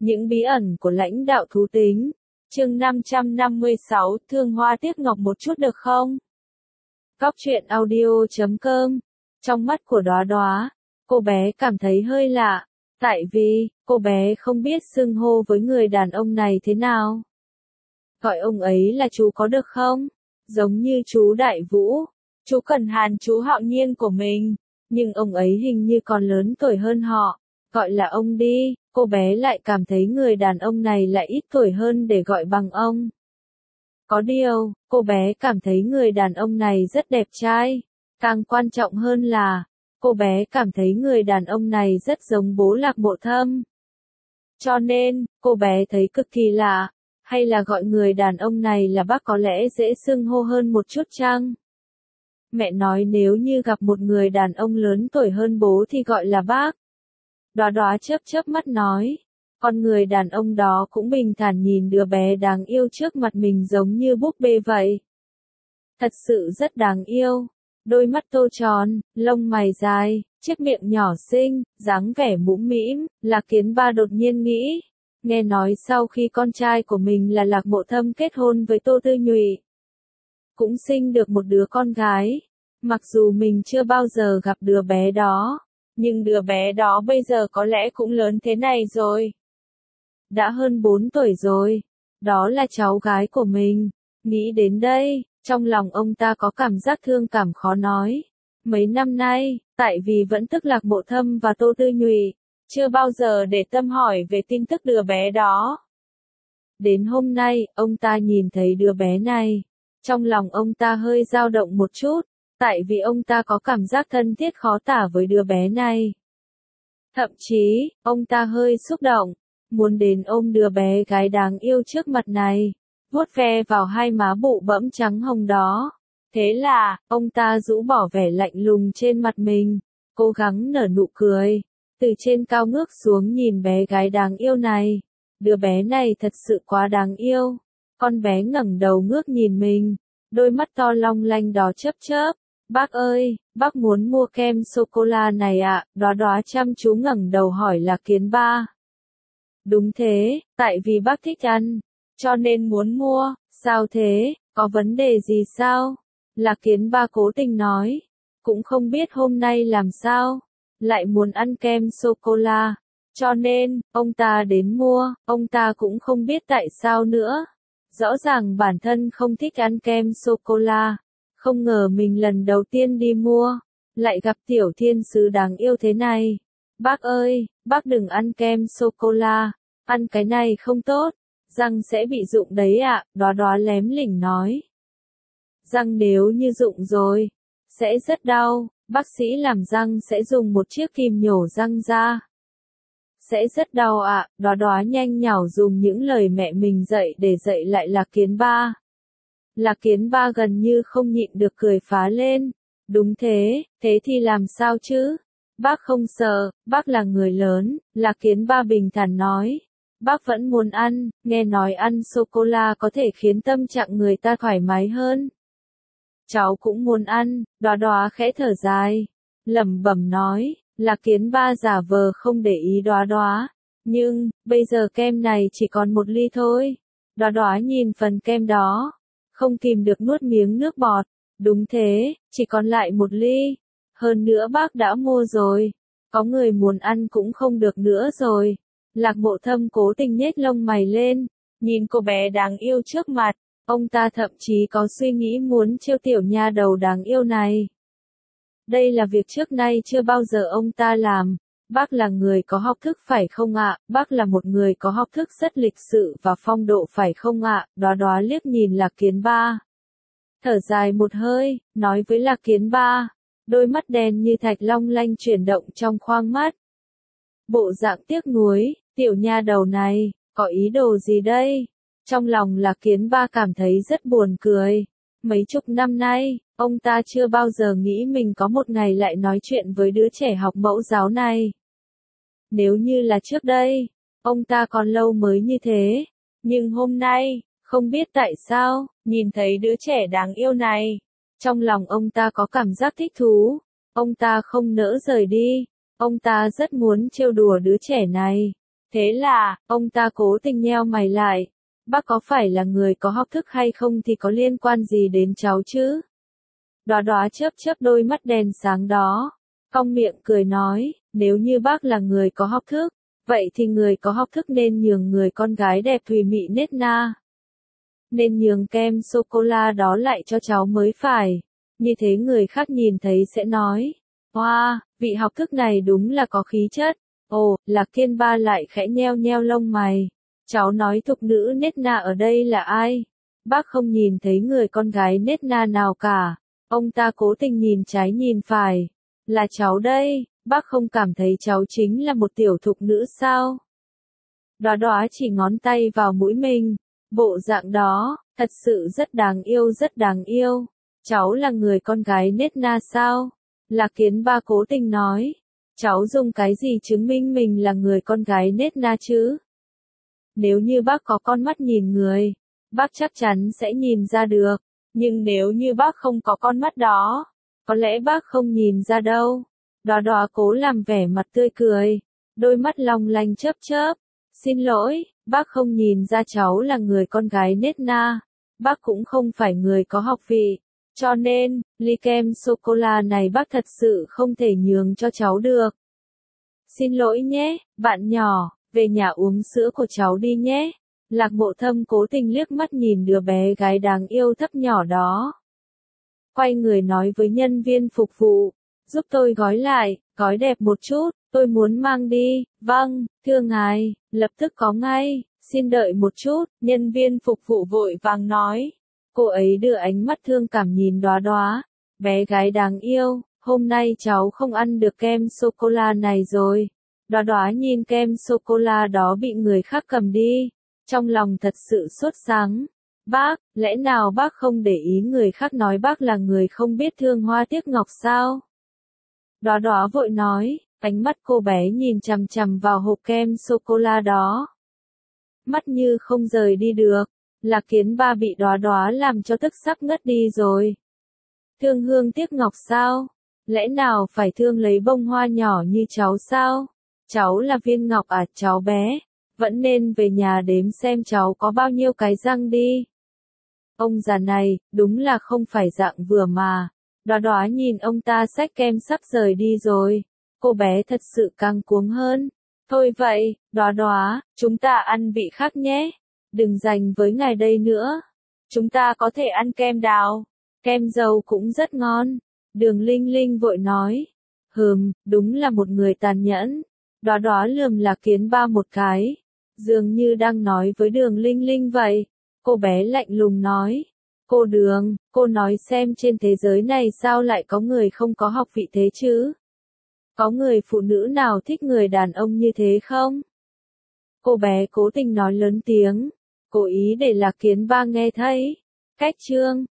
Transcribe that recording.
Những bí ẩn của lãnh đạo thú tính. Chương 556, thương hoa tiếc ngọc một chút được không? Góc truyện audio.com. Trong mắt của Đóa Đóa, cô bé cảm thấy hơi lạ, tại vì cô bé không biết xưng hô với người đàn ông này thế nào. Gọi ông ấy là chú có được không? Giống như chú Đại Vũ, chú Cần Hàn, chú Hạo Nhiên của mình, nhưng ông ấy hình như còn lớn tuổi hơn họ. Gọi là ông đi, cô bé lại cảm thấy người đàn ông này lại ít tuổi hơn để gọi bằng ông. Có điều, cô bé cảm thấy người đàn ông này rất đẹp trai. Càng quan trọng hơn là, cô bé cảm thấy người đàn ông này rất giống bố Lạc Mộ Thâm. Cho nên, cô bé thấy cực kỳ lạ, hay là gọi người đàn ông này là bác có lẽ dễ xưng hô hơn một chút chăng? Mẹ nói nếu như gặp một người đàn ông lớn tuổi hơn bố thì gọi là bác. Đóa Đóa chớp chớp mắt nói, con người đàn ông đó cũng bình thản nhìn đứa bé đáng yêu trước mặt mình giống như búp bê vậy. Thật sự rất đáng yêu, đôi mắt tô tròn, lông mày dài, chiếc miệng nhỏ xinh, dáng vẻ mũm mĩm. Lạc Kiến Ba đột nhiên nghĩ, nghe nói sau khi con trai của mình là Lạc Mộ Thâm kết hôn với Tô Tư Nhụy, cũng sinh được một đứa con gái. Mặc dù mình chưa bao giờ gặp đứa bé đó, nhưng đứa bé đó bây giờ có lẽ cũng lớn thế này rồi. Đã hơn 4 tuổi rồi. Đó là cháu gái của mình. Nghĩ đến đây, trong lòng ông ta có cảm giác thương cảm khó nói. Mấy năm nay, tại vì vẫn tức Lạc Mộ Thâm và Tô Tư Nhụy, chưa bao giờ để tâm hỏi về tin tức đứa bé đó. Đến hôm nay, ông ta nhìn thấy đứa bé này. Trong lòng ông ta hơi dao động một chút, tại vì ông ta có cảm giác thân thiết khó tả với đứa bé này. Thậm chí, ông ta hơi xúc động, muốn đến ôm đứa bé gái đáng yêu trước mặt này, vuốt ve vào hai má bụ bẫm trắng hồng đó. Thế là, ông ta rũ bỏ vẻ lạnh lùng trên mặt mình, cố gắng nở nụ cười, từ trên cao ngước xuống nhìn bé gái đáng yêu này. Đứa bé này thật sự quá đáng yêu. Con bé ngẩng đầu ngước nhìn mình, đôi mắt to long lanh đó chớp chớp. Bác ơi, bác muốn mua kem sô-cô-la này ạ? Đóa Đóa chăm chú ngẩng đầu hỏi Lạc Kiến Ba. Đúng thế, tại vì bác thích ăn, cho nên muốn mua. Sao thế, có vấn đề gì sao? Lạc Kiến Ba cố tình nói, cũng không biết hôm nay làm sao, lại muốn ăn kem sô-cô-la, cho nên, ông ta đến mua. Ông ta cũng không biết tại sao nữa. Rõ ràng bản thân không thích ăn kem sô-cô-la. Không ngờ mình lần đầu tiên đi mua, lại gặp tiểu thiên sứ đáng yêu thế này. Bác ơi, bác đừng ăn kem sô-cô-la, ăn cái này không tốt, răng sẽ bị rụng đấy ạ. Đóa Đóa lém lỉnh nói. Răng nếu như rụng rồi, sẽ rất đau, bác sĩ làm răng sẽ dùng một chiếc kìm nhổ răng ra. Sẽ rất đau ạ. Đóa Đóa nhanh nhảu dùng những lời mẹ mình dạy để dạy lại Lạc Kiến Ba. Lạc Kiến Ba gần như không nhịn được cười phá lên. Đúng thế, thế thì làm sao chứ? Bác không sợ, bác là người lớn. Lạc Kiến Ba bình thản nói. Bác vẫn muốn ăn, nghe nói ăn sô-cô-la có thể khiến tâm trạng người ta thoải mái hơn. Cháu cũng muốn ăn. Đóa Đóa khẽ thở dài, lẩm bẩm nói. Lạc Kiến Ba giả vờ không để ý Đóa Đóa. Nhưng, bây giờ kem này chỉ còn một ly thôi. Đóa Đóa nhìn phần kem đó, không kìm được nuốt miếng nước bọt. Đúng thế, chỉ còn lại một ly. Hơn nữa bác đã mua rồi. Có người muốn ăn cũng không được nữa rồi. Lạc Mộ Thâm cố tình nhếch lông mày lên, nhìn cô bé đáng yêu trước mặt. Ông ta thậm chí có suy nghĩ muốn trêu tiểu nha đầu đáng yêu này. Đây là việc trước nay chưa bao giờ ông ta làm. Bác là người có học thức phải không ạ? Bác là một người có học thức rất lịch sự và phong độ phải không ạ? Đóa Đóa liếc nhìn Lạc Kiến Ba, thở dài một hơi, nói với Lạc Kiến Ba, đôi mắt đen như thạch long lanh chuyển động trong khoang mắt. Bộ dạng tiếc nuối, tiểu nha đầu này, có ý đồ gì đây? Trong lòng Lạc Kiến Ba cảm thấy rất buồn cười. Mấy chục năm nay, ông ta chưa bao giờ nghĩ mình có một ngày lại nói chuyện với đứa trẻ học mẫu giáo này. Nếu như là trước đây, ông ta còn lâu mới như thế. Nhưng hôm nay, không biết tại sao, nhìn thấy đứa trẻ đáng yêu này, trong lòng ông ta có cảm giác thích thú. Ông ta không nỡ rời đi. Ông ta rất muốn trêu đùa đứa trẻ này. Thế là, ông ta cố tình nheo mày lại. Bác có phải là người có học thức hay không thì có liên quan gì đến cháu chứ? Đóa Đóa chớp chớp đôi mắt đèn sáng đó. Cong miệng cười nói, nếu như bác là người có học thức, vậy thì người có học thức nên nhường người con gái đẹp thùy mị nết na. Nên nhường kem sô-cô-la đó lại cho cháu mới phải. Như thế người khác nhìn thấy sẽ nói, wow, vị học thức này đúng là có khí chất. Ồ, Lạc Thiên Ba lại khẽ nheo nheo lông mày. Cháu nói thục nữ nết na ở đây là ai? Bác không nhìn thấy người con gái nết na nào cả. Ông ta cố tình nhìn trái nhìn phải. Là cháu đây, bác không cảm thấy cháu chính là một tiểu thục nữ sao? Đóa Đóa chỉ ngón tay vào mũi mình. Bộ dạng đó, thật sự rất đáng yêu rất đáng yêu. Cháu là người con gái nết na sao? Lạc Kiến Ba cố tình nói. Cháu dùng cái gì chứng minh mình là người con gái nết na chứ? Nếu như bác có con mắt nhìn người, bác chắc chắn sẽ nhìn ra được. Nhưng nếu như bác không có con mắt đó, có lẽ bác không nhìn ra đâu. Đóa Đóa cố làm vẻ mặt tươi cười, đôi mắt long lanh chớp chớp. Xin lỗi, bác không nhìn ra cháu là người con gái nết na. Bác cũng không phải người có học vị. Cho nên, ly kem sô-cô-la này bác thật sự không thể nhường cho cháu được. Xin lỗi nhé, bạn nhỏ, về nhà uống sữa của cháu đi nhé. Lạc Mộ Thâm cố tình liếc mắt nhìn đứa bé gái đáng yêu thấp nhỏ đó. Quay người nói với nhân viên phục vụ, giúp tôi gói lại, gói đẹp một chút, tôi muốn mang đi. Vâng, thưa ngài, lập tức có ngay, xin đợi một chút, nhân viên phục vụ vội vàng nói. Cô ấy đưa ánh mắt thương cảm nhìn Đóa Đóa, bé gái đáng yêu, hôm nay cháu không ăn được kem sô-cô-la này rồi. Đóa Đóa nhìn kem sô-cô-la đó bị người khác cầm đi, trong lòng thật sự sốt sắng. Bác, lẽ nào bác không để ý người khác nói bác là người không biết thương hoa tiếc ngọc sao? Đóa Đóa vội nói, ánh mắt cô bé nhìn chằm chằm vào hộp kem sô-cô-la đó. Mắt như không rời đi được. Lạc Kiến Ba bị Đóa Đóa làm cho tức sắp ngất đi rồi. Thương hương tiếc ngọc sao? Lẽ nào phải thương lấy bông hoa nhỏ như cháu sao? Cháu là viên ngọc à cháu bé? Vẫn nên về nhà đếm xem cháu có bao nhiêu cái răng đi. Ông già này, đúng là không phải dạng vừa mà. Đóa Đóa nhìn ông ta xách kem sắp rời đi rồi. Cô bé thật sự căng cuống hơn. Thôi vậy, Đóa Đóa, chúng ta ăn vị khác nhé. Đừng dành với ngài đây nữa. Chúng ta có thể ăn kem đào. Kem dầu cũng rất ngon. Đường Linh Linh vội nói. Đúng là một người tàn nhẫn. Đóa Đóa lườm Lạc Kiến Ba một cái. Dường như đang nói với Đường Linh Linh vậy. Cô bé lạnh lùng nói. Cô Đường, cô nói xem trên thế giới này sao lại có người không có học vị thế chứ? Có người phụ nữ nào thích người đàn ông như thế không? Cô bé cố tình nói lớn tiếng. Cố ý để Lạc Kiến Ba nghe thấy. Cách chương